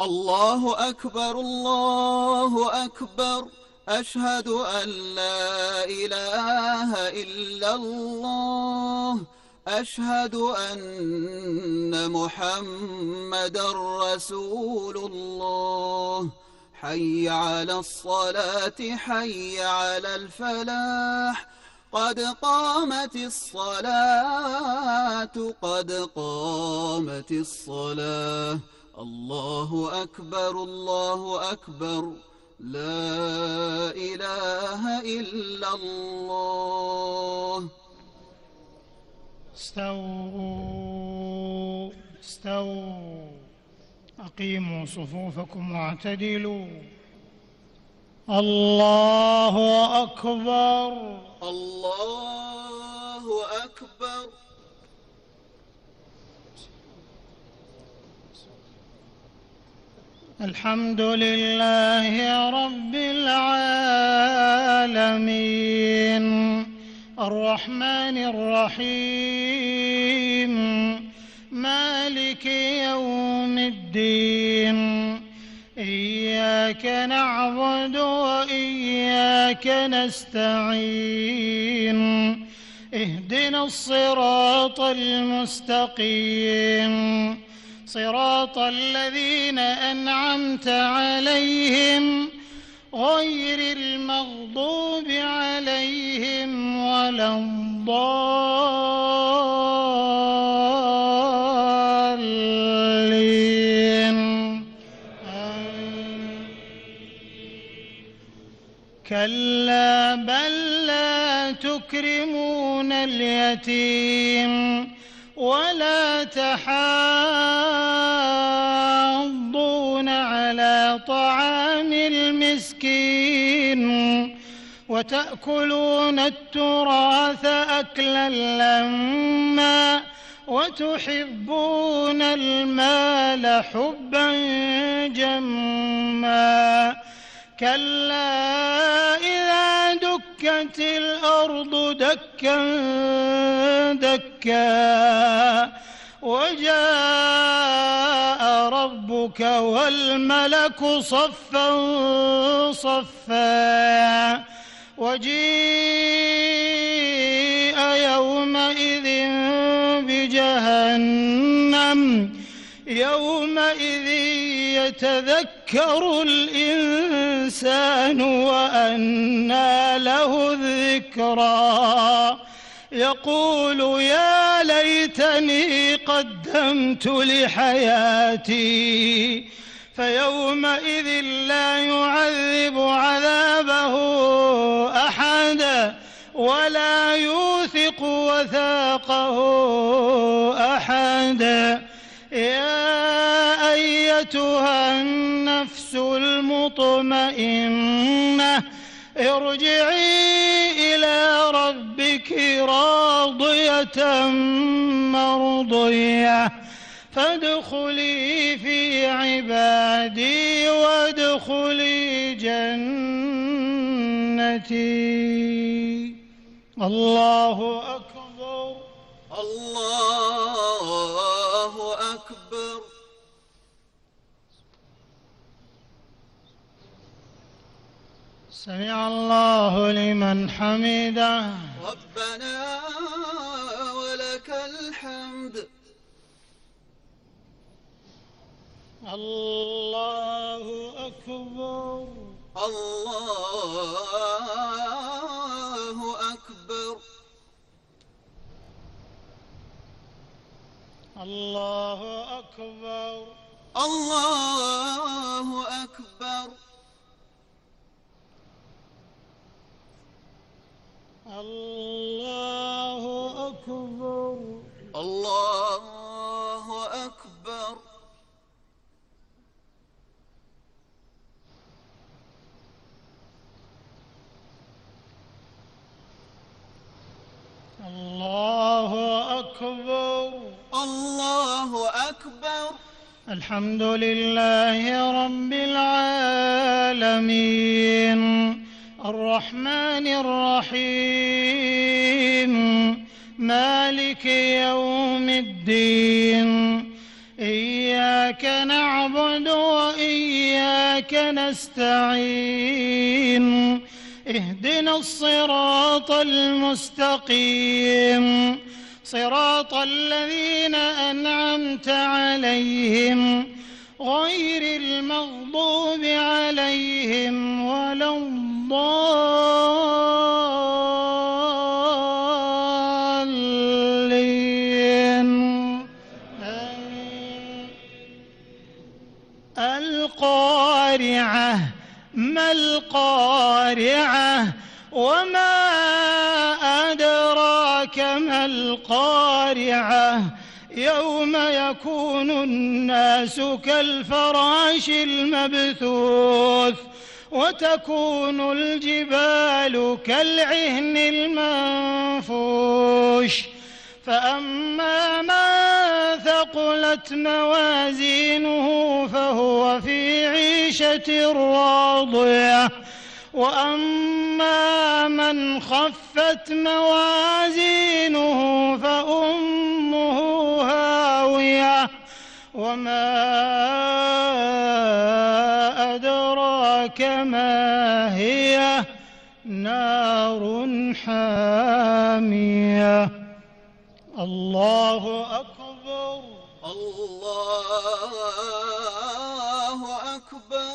الله أكبر الله أكبر، أشهد أن لا إله إلا الله، أشهد أن محمدا رسول الله. حي على الصلاة حي على الفلاح، قد قامت الصلاة قد قامت الصلاة. الله أكبر الله أكبر، لا إله إلا الله. استووا استووا، أقيموا صفوفكم واعتدلوا. الله أكبر الله أكبر. الحمد لله رب العالمين، الرحمن الرحيم، مالك يوم الدين. إياك نعبد وإياك نستعين، اهدنا الصراط المستقيم، صراط الذين أنعمت عليهم غير المغضوب عليهم ولا الضالين. كلا بل لا تكرمون اليتيم ولا تحاضون على طعام المسكين، وتأكلون التراث أكلا لما، وتحبون المال حبا جما. كلا إذا دكت الأرض دكا دكا، وجاء ربك والملك صفا صفا، وجيء يومئذ بجهنم، يومئذ يتذكر الإنسان وأنى له الذكرى، يقول يا ليتني قدمت لحياتي، فيومئذ لا يعذب عذابه أحد ولا يوثق وثاقه أحد. يا أيتها النفس المطمئنة، ارجعي إلى ربك راضية مرضية، فادخلي في عبادي وادخلي جنتي. الله أكبر الله أكبر. سمع الله لمن حمده. ربنا ولك الحمد. الله أكبر الله أكبر. الله أكبر الله أكبر. الله أكبر الله أكبر. الله أكبر الله أكبر. الحمد لله رب العالمين، الرحمن الرحيم، مالك يوم الدين. إياك نعبد وإياك وإياك نستعين اهدنا الصراط المستقيم صراط الذين أنعمت عليهم غير المغضوب عليهم ولا الضالين. القارعة ما القارعة وما أدراك ما القارعة يوم يكون الناس كالفراش المبثوث وتكون الجبال كالعهن المنفوش فأما من ثقلت موازينه فهو في عيشة راضية وأما من خفت موازينه فأمه هاوية وما أدراك ما هي نار حامية. الله أكبر. الله أكبر.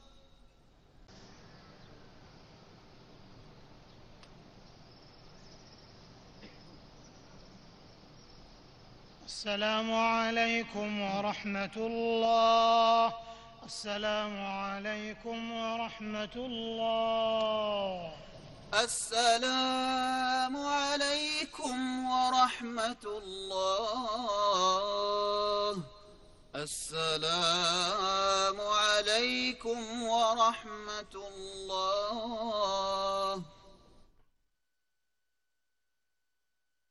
السلام عليكم ورحمة الله. السلام عليكم ورحمة الله. السلام عليكم ورحمة الله. السلام عليكم ورحمة الله.